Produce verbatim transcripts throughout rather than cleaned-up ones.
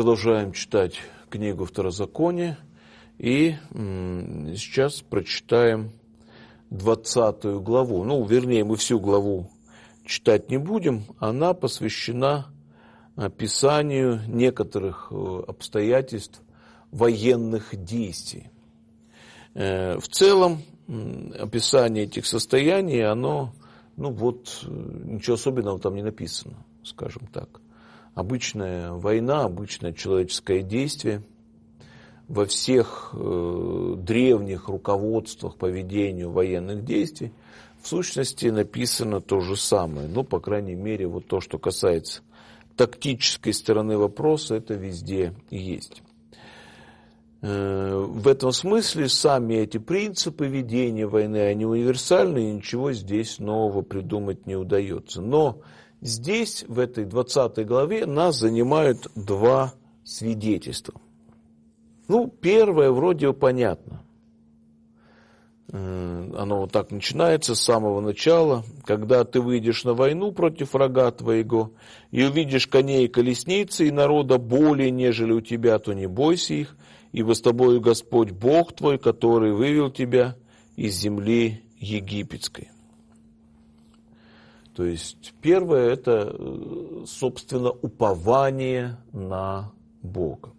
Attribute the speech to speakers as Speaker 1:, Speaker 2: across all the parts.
Speaker 1: продолжаем читать книгу Второзакония, и сейчас прочитаем двадцатую главу. Ну, вернее, мы всю главу читать не будем, она посвящена описанию некоторых обстоятельств военных действий. В целом, описание этих состояний, оно, ну вот, ничего особенного там не написано, скажем так. Обычная война, обычное человеческое действие. Во всех э, древних руководствах по ведению военных действий в сущности написано то же самое. Ну, по крайней мере, вот то, что касается тактической стороны вопроса, это везде есть. Э, в этом смысле сами эти принципы ведения войны, они универсальны, и ничего здесь нового придумать не удается. Но здесь, в этой двадцатой главе, нас занимают два свидетельства. Ну, первое вроде понятно. Оно вот так начинается с самого начала. Когда ты выйдешь на войну против врага твоего, и увидишь коней и колесницы, и народа более, нежели у тебя, то не бойся их, ибо с тобою Господь Бог твой, который вывел тебя из земли египетской. То есть первое – это, собственно, упование на Бога.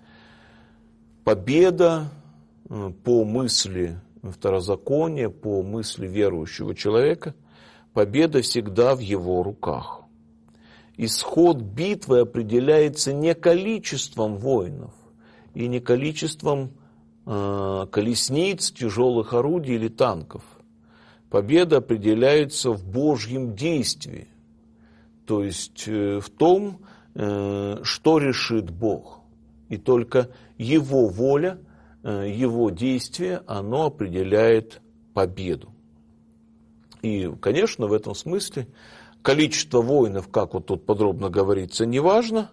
Speaker 1: Победа по мысли Второзакония, по мысли верующего человека, победа всегда в его руках. Исход битвы определяется не количеством воинов и не количеством э, колесниц, тяжелых орудий или танков. Победа определяется в Божьем действии, то есть э, в том, э, что решит Бог. И только Его воля, э, Его действие, оно определяет победу. И, конечно, в этом смысле количество воинов, как вот тут подробно говорится, не важно.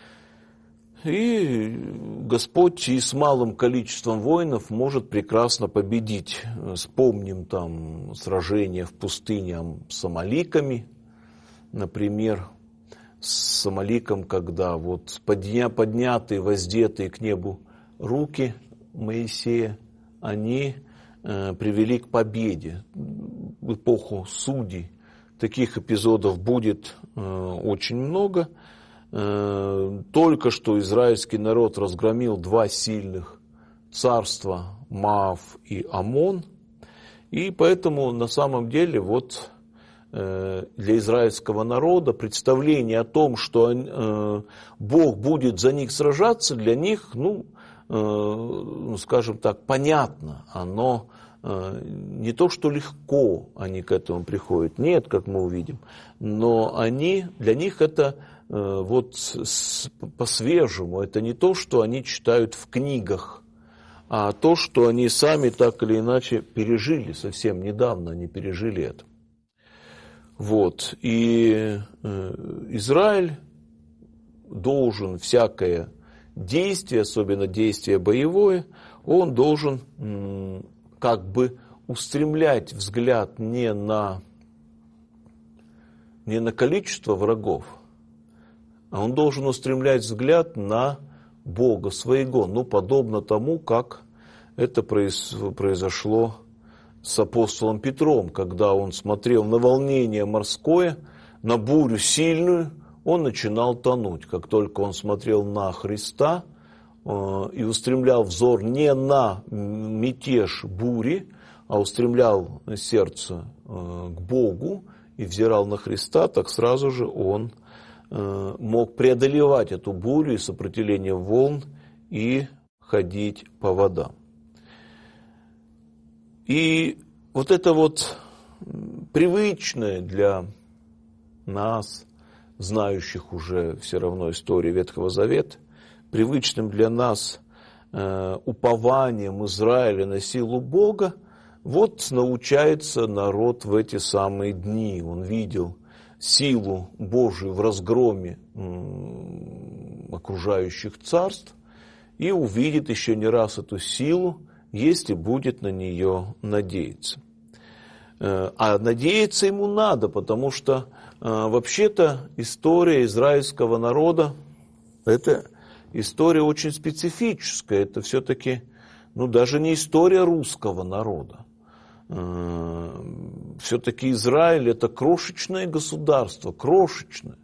Speaker 1: И Господь и с малым количеством воинов может прекрасно победить. Вспомним там сражение в пустыне с амаликами, например, с Амаликом, когда вот подня, поднятые, воздетые к небу руки Моисея, они э, привели к победе. В эпоху судей таких эпизодов будет э, очень много. Только что израильский народ разгромил два сильных царства, Моав и Амон, и поэтому на самом деле вот для израильского народа представление о том, что Бог будет за них сражаться, для них, ну, скажем так, понятно, оно не то, что легко они к этому приходят, нет, как мы увидим, но они, для них это вот по-свежему, это не то, что они читают в книгах, а то, что они сами так или иначе пережили, совсем недавно они пережили это. Вот, и Израиль должен всякое действие, особенно действие боевое, он должен как бы устремлять взгляд не на, не на количество врагов, а он должен устремлять взгляд на Бога своего, ну, подобно тому, как это произошло с апостолом Петром, когда он смотрел на волнение морское, на бурю сильную, он начинал тонуть. Как только он смотрел на Христа э, и устремлял взор не на мятеж бури, а устремлял сердце э, к Богу и взирал на Христа, так сразу же он мог преодолевать эту бурю и сопротивление волн и ходить по водам. И вот это вот привычное для нас, знающих уже все равно историю Ветхого Завета, привычным для нас э, упованием Израиля на силу Бога, вот научается народ в эти самые дни. Он видел силу Божию в разгроме окружающих царств и увидит еще не раз эту силу, если будет на нее надеяться. А надеяться ему надо, потому что вообще-то история израильского народа – это история очень специфическая. Это все-таки, ну, даже не история русского народа. Все-таки Израиль – это крошечное государство, крошечное.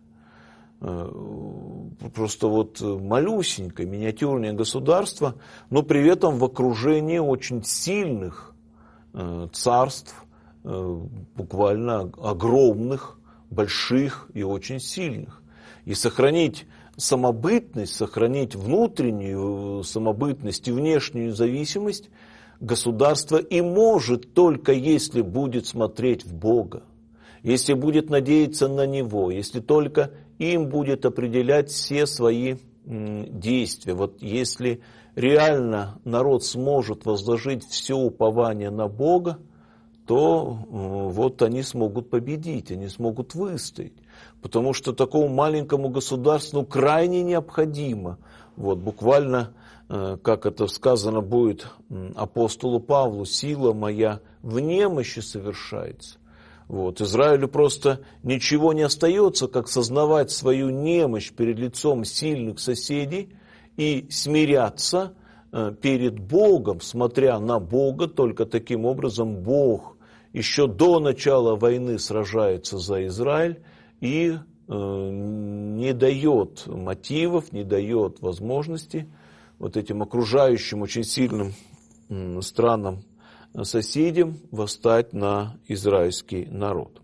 Speaker 1: Просто вот малюсенькое, миниатюрное государство, но при этом в окружении очень сильных царств, буквально огромных, больших и очень сильных. И сохранить самобытность, сохранить внутреннюю самобытность и внешнюю зависимость государство и может только если будет смотреть в Бога, если будет надеяться на Него, если только им будет определять все свои действия. Вот если реально народ сможет возложить все упование на Бога, то вот они смогут победить, они смогут выстоять. Потому что такому маленькому государству ну, крайне необходимо, вот, буквально, как это сказано будет апостолу Павлу, сила моя в немощи совершается. Вот, Израилю просто ничего не остается, как сознавать свою немощь перед лицом сильных соседей и смиряться перед Богом, смотря на Бога. Только таким образом Бог еще до начала войны сражается за Израиль и не дает мотивов, не дает возможности вот этим окружающим очень сильным странам, соседям восстать на израильский народ.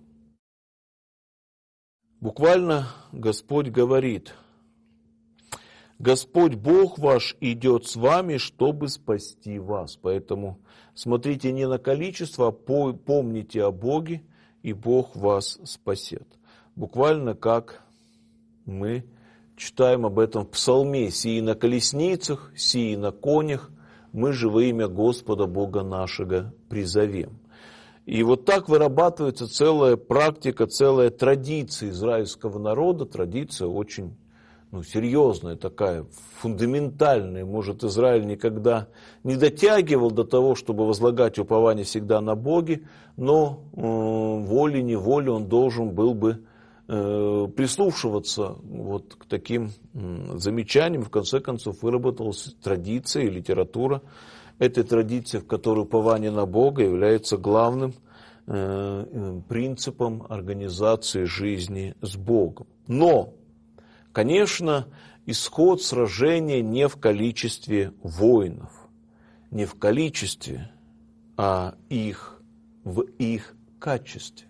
Speaker 1: Буквально Господь говорит: Господь Бог ваш идет с вами, чтобы спасти вас. Поэтому смотрите не на количество, а помните о Боге, и Бог вас спасет. Буквально как мы читаем об этом в Псалме: «Сии на колесницах, сии на конях, мы же во имя Господа Бога нашего призовем». И вот так вырабатывается целая практика, целая традиция израильского народа, традиция очень ну, серьезная такая, фундаментальная. Может, Израиль никогда не дотягивал до того, чтобы возлагать упование всегда на Боге, но э, волей-неволей он должен был бы э, прислушиваться вот к таким э, замечаниям. В конце концов, выработалась традиция и литература. Эта традиция, в которой упование на Бога является главным э, принципом организации жизни с Богом. Но конечно, исход сражения не в количестве воинов, не в количестве, а их, в их качестве.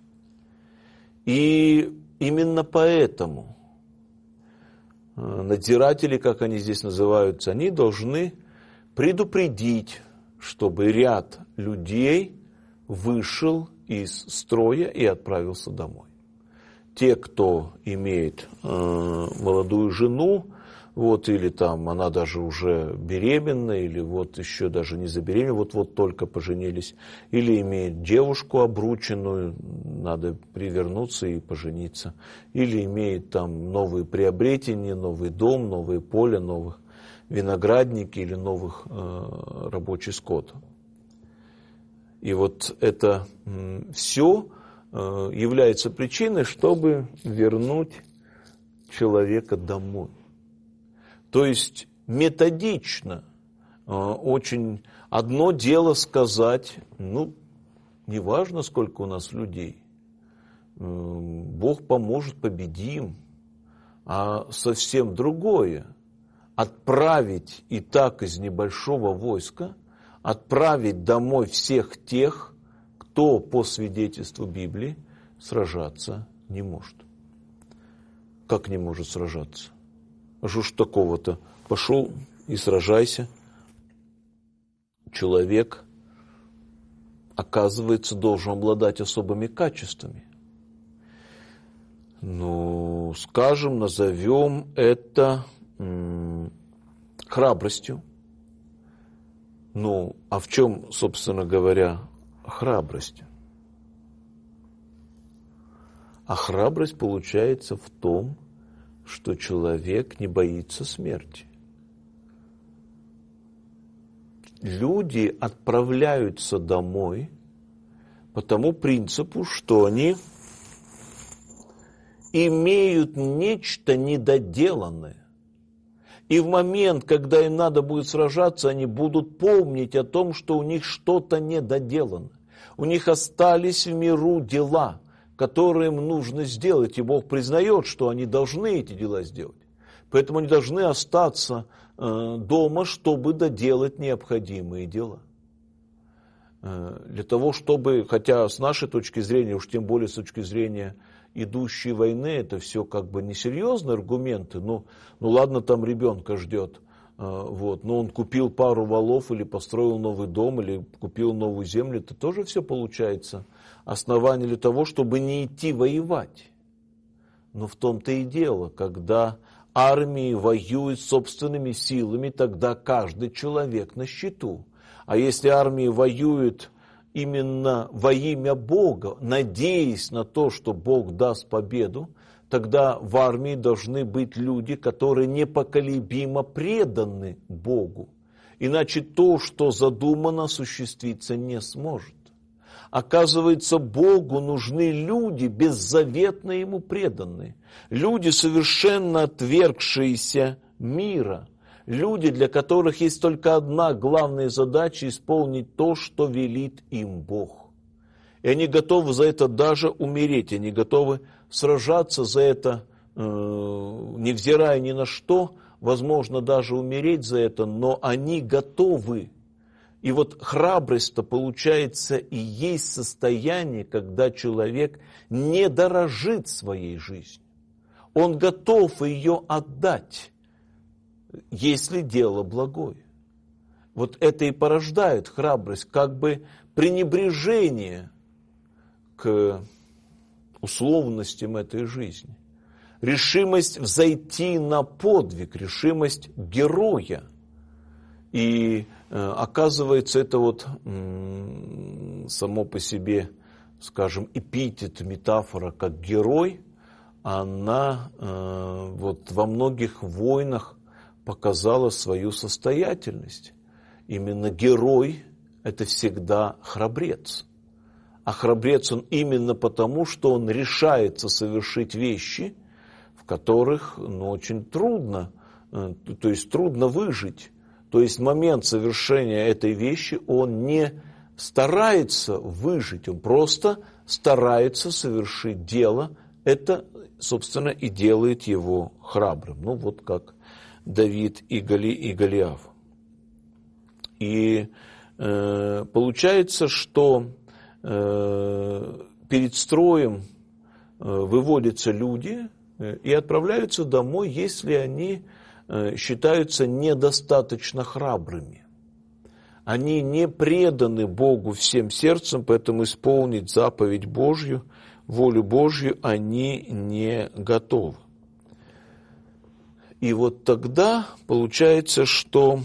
Speaker 1: И именно поэтому надзиратели, как они здесь называются, они должны предупредить, чтобы ряд людей вышел из строя и отправился домой. Те, кто имеет э, молодую жену, вот, или там она даже уже беременна, или вот еще даже не забеременела, вот-вот только поженились, или имеет девушку обрученную, надо привернуться и пожениться, или имеет там новые приобретения, новый дом, новые поля, новых виноградники или новых э, рабочий скот. И вот это э, все является причиной, чтобы вернуть человека домой. То есть методично очень одно дело сказать, ну, неважно, сколько у нас людей, Бог поможет, победим, а совсем другое отправить и так из небольшого войска, отправить домой всех тех, кто по свидетельству Библии сражаться не может. Как не может сражаться? А что ж такого-то? Пошел и сражайся. Человек, оказывается, должен обладать особыми качествами. Ну, скажем, назовем это м- храбростью. Ну, а в чем, собственно говоря, храбрость? А храбрость получается в том, что человек не боится смерти. Люди отправляются домой по тому принципу, что они имеют нечто недоделанное. И в момент, когда им надо будет сражаться, они будут помнить о том, что у них что-то недоделано. У них остались в миру дела, которые им нужно сделать. И Бог признает, что они должны эти дела сделать. Поэтому они должны остаться э, дома, чтобы доделать необходимые дела. Э, для того, чтобы, хотя с нашей точки зрения, уж тем более с точки зрения идущей войны, это все как бы несерьезные аргументы. Ну, ну ладно, там ребенка ждет. Э, вот, но он купил пару валов или построил новый дом, или купил новую землю. Это тоже все получается основание для того, чтобы не идти воевать. Но в том-то и дело, когда армии воюют собственными силами, тогда каждый человек на счету. А если армии воюют именно во имя Бога, надеясь на то, что Бог даст победу, тогда в армии должны быть люди, которые непоколебимо преданы Богу. Иначе то, что задумано, осуществиться не сможет. Оказывается, Богу нужны люди, беззаветно Ему преданные. Люди, совершенно отвергшиеся мира. Люди, для которых есть только одна главная задача – исполнить то, что велит им Бог. И они готовы за это даже умереть. Они готовы сражаться за это, э, невзирая ни на что. Возможно, даже умереть за это, но они готовы. И вот храбрость-то, получается, и есть состояние, когда человек не дорожит своей жизнью. Он готов ее отдать, если дело благое. Вот это и порождает храбрость, как бы пренебрежение к условностям этой жизни. Решимость взойти на подвиг, решимость героя. И э, оказывается, это вот м, само по себе, скажем, эпитет, метафора как герой, она э, вот во многих войнах показала свою состоятельность. Именно герой – это всегда храбрец. А храбрец он именно потому, что он решается совершить вещи, в которых ну, очень трудно, э, то есть трудно выжить. То есть в момент совершения этой вещи он не старается выжить, он просто старается совершить дело. Это, собственно, и делает его храбрым. Ну, вот как Давид и, Гали, и Голиаф. И э, получается, что э, перед строем э, выводятся люди э, и отправляются домой, если они считаются недостаточно храбрыми. Они не преданы Богу всем сердцем, поэтому исполнить заповедь Божью, волю Божью они не готовы. И вот тогда получается, что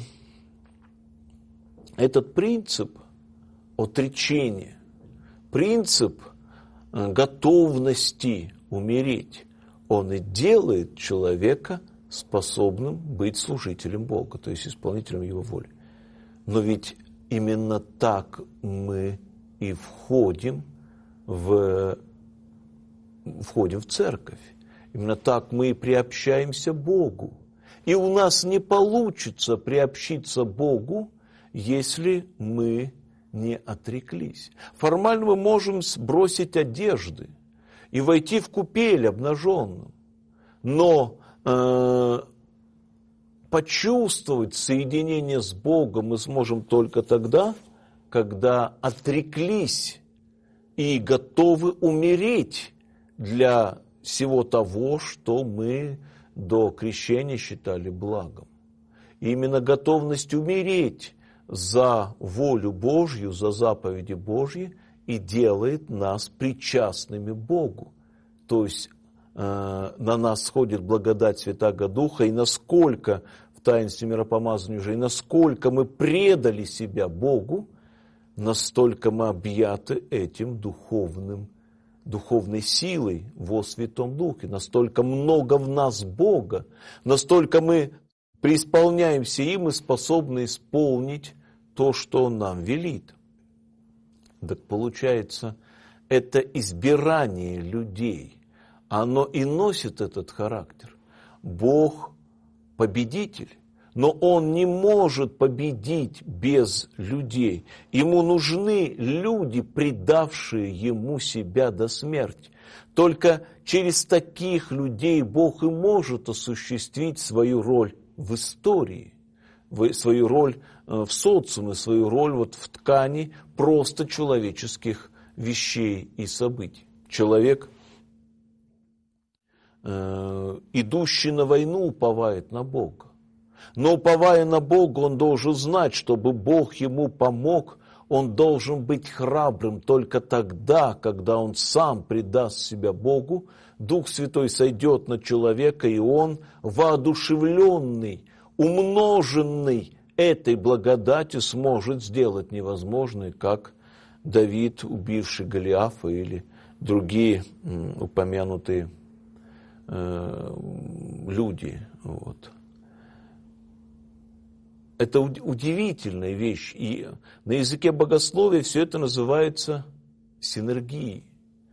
Speaker 1: этот принцип отречения, принцип готовности умереть, он и делает человека способным быть служителем Бога, то есть исполнителем Его воли. Но ведь именно так мы и входим в, входим в церковь. Именно так мы и приобщаемся Богу. И у нас не получится приобщиться Богу, если мы не отреклись. Формально мы можем сбросить одежды и войти в купель обнаженным, но почувствовать соединение с Богом мы сможем только тогда, когда отреклись и готовы умереть для всего того, что мы до крещения считали благом. И именно готовность умереть за волю Божью, за заповеди Божьи и делает нас причастными Богу. То есть на нас сходит благодать Святаго Духа, и насколько в таинстве миропомазания уже, и насколько мы предали себя Богу, настолько мы объяты этим духовным, духовной силой во Святом Духе, настолько много в нас Бога, настолько мы преисполняемся им и способны исполнить то, что Он нам велит. Так получается, это избирание людей, оно и носит этот характер. Бог победитель, но он не может победить без людей. Ему нужны люди, предавшие ему себя до смерти. Только через таких людей Бог и может осуществить свою роль в истории, свою роль в социуме, свою роль вот в ткани просто человеческих вещей и событий. Человек, э, идущий на войну, уповает на Бога. Но уповая на Бога, он должен знать, чтобы Бог ему помог, он должен быть храбрым только тогда, когда он сам предаст себя Богу, Дух Святой сойдет на человека, и он, воодушевленный, умноженный этой благодатью, сможет сделать невозможное, как Давид, убивший Голиафа, или другие м, упомянутые э, люди. Вот. Это удивительная вещь. И на языке богословия все это называется синергией.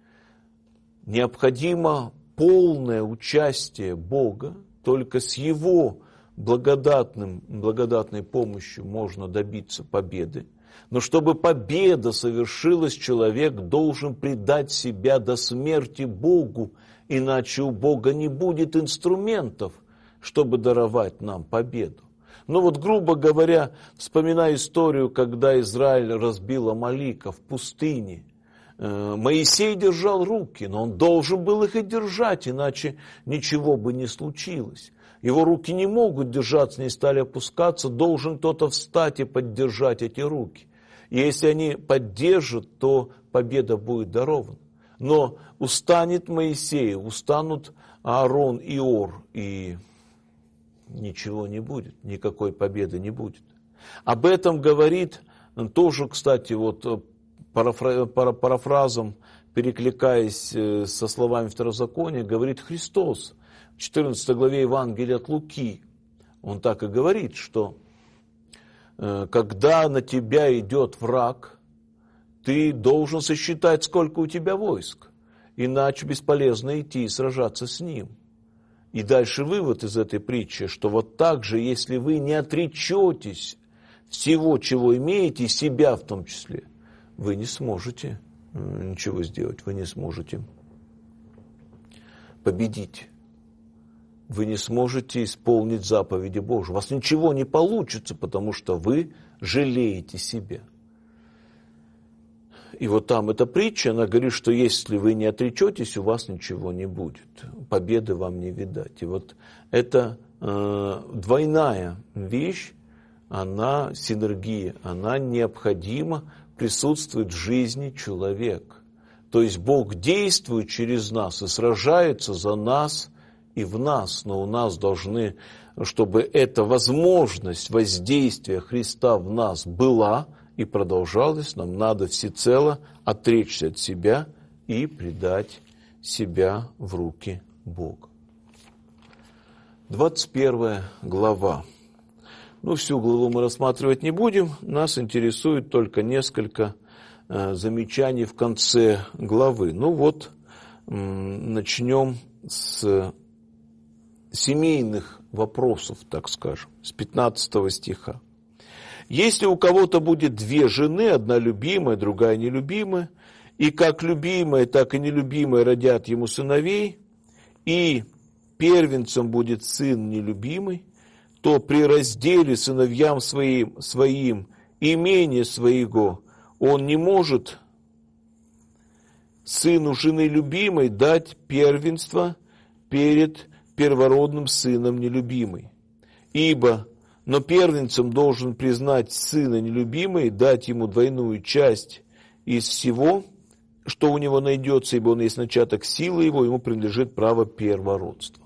Speaker 1: Необходимо полное участие Бога, только с Его благодатным, благодатной помощью можно добиться победы. Но чтобы победа совершилась, человек должен предать себя до смерти Богу, иначе у Бога не будет инструментов, чтобы даровать нам победу. Ну вот, грубо говоря, вспоминая историю, когда Израиль разбил Амалика в пустыне, Моисей держал руки, но он должен был их и держать, иначе ничего бы не случилось. Его руки не могут держаться, не стали опускаться, должен кто-то встать и поддержать эти руки. И если они поддержат, то победа будет дарована. Но устанет Моисей, устанут Аарон и Ор, и ничего не будет, никакой победы не будет. Об этом говорит тоже, кстати, вот парафразом, перекликаясь со словами Второзакония, говорит Христос в четырнадцатой главе Евангелия от Луки. Он так и говорит, что когда на тебя идет враг, ты должен сосчитать, сколько у тебя войск, иначе бесполезно идти и сражаться с ним. И дальше вывод из этой притчи, что вот так же, если вы не отречетесь всего, чего имеете, себя в том числе, вы не сможете ничего сделать, вы не сможете победить. Вы не сможете исполнить заповеди Божьи. У вас ничего не получится, потому что вы жалеете себя. И вот там эта притча, она говорит, что если вы не отречетесь, у вас ничего не будет. Победы вам не видать. И вот эта э, двойная вещь, она синергия, она необходима, присутствует в жизни человека. То есть Бог действует через нас и сражается за нас и в нас, но у нас должны, чтобы эта возможность воздействия Христа в нас была и продолжалась, нам надо всецело отречься от себя и предать себя в руки Бога. двадцать первая глава. Ну, всю главу мы рассматривать не будем, нас интересует только несколько э, замечаний в конце главы. Ну вот, э, начнем с семейных вопросов, так скажем, с пятнадцатого стиха. Если у кого-то будет две жены, одна любимая, другая нелюбимая, и как любимая, так и нелюбимая родят ему сыновей, и первенцем будет сын нелюбимый, то при разделе сыновьям своим, своим имение своего он не может сыну жены любимой дать первенство перед первородным сыном нелюбимой. Ибо, но первенцем должен признать сына нелюбимой, дать ему двойную часть из всего, что у него найдется, ибо он есть начаток силы его, ему принадлежит право первородства.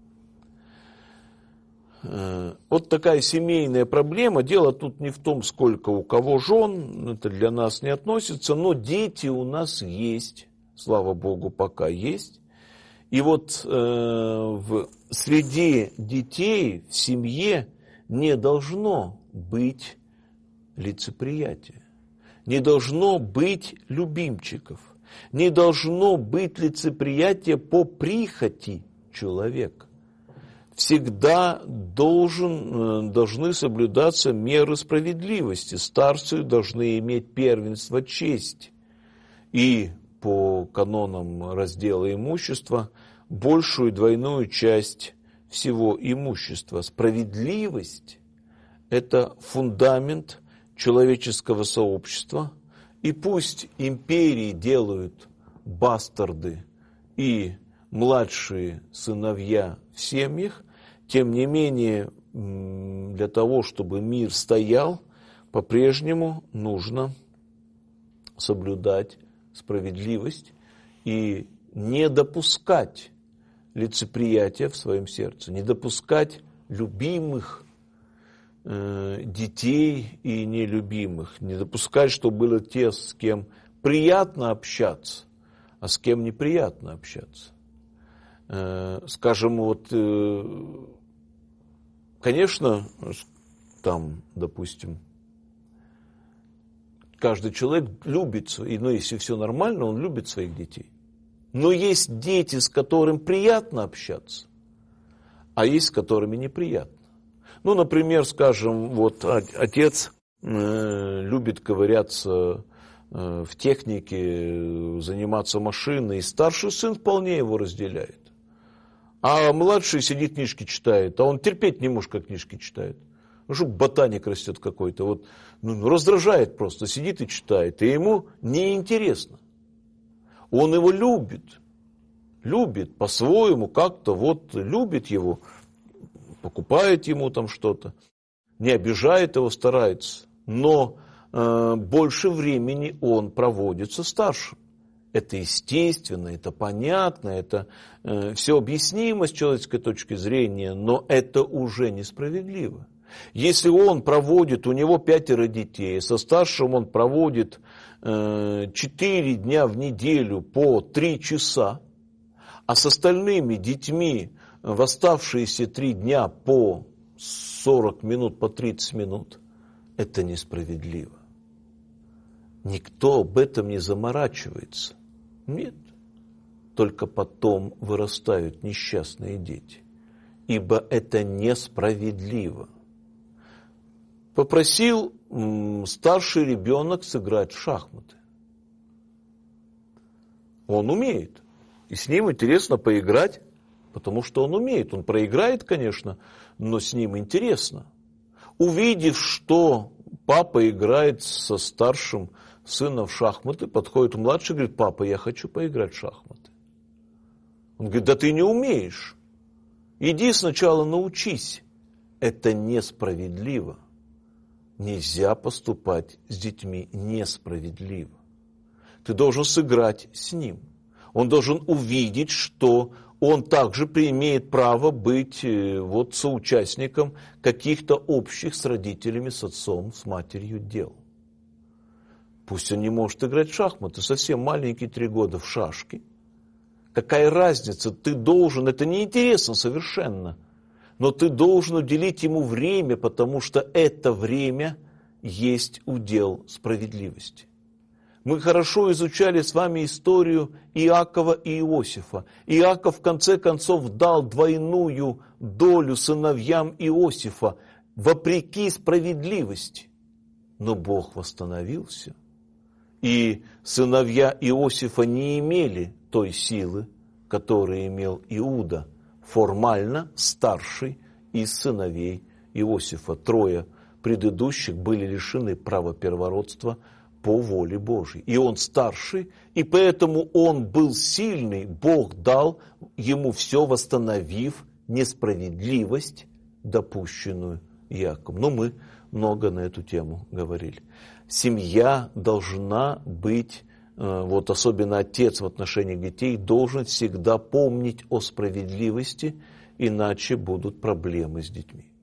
Speaker 1: Вот такая семейная проблема. Дело тут не в том, сколько у кого жен, это для нас не относится, но дети у нас есть, слава Богу, пока есть. И вот э, в среди детей, в семье не должно быть лицеприятия, не должно быть любимчиков, не должно быть лицеприятия по прихоти человека. всегда должен, должны соблюдаться меры справедливости. Старцы должны иметь первенство честь. И по канонам раздела имущества большую двойную часть всего имущества. Справедливость – это фундамент человеческого сообщества. И пусть империи делают бастарды и младшие сыновья в семьях, тем не менее, для того, чтобы мир стоял, по-прежнему нужно соблюдать справедливость и не допускать лицеприятия в своем сердце, не допускать любимых э, детей и нелюбимых, не допускать, чтобы было те, с кем приятно общаться, а с кем неприятно общаться. Э, скажем, вот, э, конечно, там, допустим, каждый человек любит, и, ну, если все нормально, он любит своих детей. Но есть дети, с которыми приятно общаться, а есть с которыми неприятно. Ну, например, скажем, вот отец э, любит ковыряться э, в технике, заниматься машиной, и старший сын вполне его разделяет. А младший сидит, книжки читает, а он терпеть не может, как книжки читает. Ну, что ботаник растет какой-то, вот, ну, раздражает просто, сидит и читает, и ему неинтересно. Он его любит, любит по-своему, как-то вот любит его, покупает ему там что-то, не обижает его, старается, но э, больше времени он проводит со старшим. Это естественно, это понятно, это э, все объяснимо с человеческой точки зрения, но это уже несправедливо. Если он проводит, у него пятеро детей, со старшим он проводит э, четыре дня в неделю по три часа, а с остальными детьми в оставшиеся три дня по сорок минут, по тридцать минут, это несправедливо. Никто об этом не заморачивается. Нет. Только потом вырастают несчастные дети. Ибо это несправедливо. Попросил м, старший ребенок сыграть в шахматы. Он умеет. И с ним интересно поиграть, потому что он умеет. Он проиграет, конечно, но с ним интересно. Увидев, что папа играет со старшим сыном в шахматы, подходит младший и говорит: папа, я хочу поиграть в шахматы. Он говорит: да ты не умеешь. Иди сначала научись. Это несправедливо. Нельзя поступать с детьми несправедливо. Ты должен сыграть с ним. Он должен увидеть, что он также имеет право быть вот соучастником каких-то общих с родителями, с отцом, с матерью дел. Пусть он не может играть в шахматы, совсем маленький, три года, в шашки. Какая разница? Ты должен, это неинтересно совершенно, но ты должен уделить ему время, потому что это время есть удел справедливости. Мы хорошо изучали с вами историю Иакова и Иосифа. Иаков в конце концов дал двойную долю сыновьям Иосифа, вопреки справедливости. Но Бог восстановил все. И сыновья Иосифа не имели той силы, которую имел Иуда, формально старший из сыновей Иосифа. Трое предыдущих были лишены права первородства по воле Божьей. И он старший, и поэтому он был сильный. Бог дал ему все, восстановив несправедливость, допущенную Иаковом. Но мы много на эту тему говорили. Семья должна быть, вот особенно отец в отношении детей, должен всегда помнить о справедливости, иначе будут проблемы с детьми.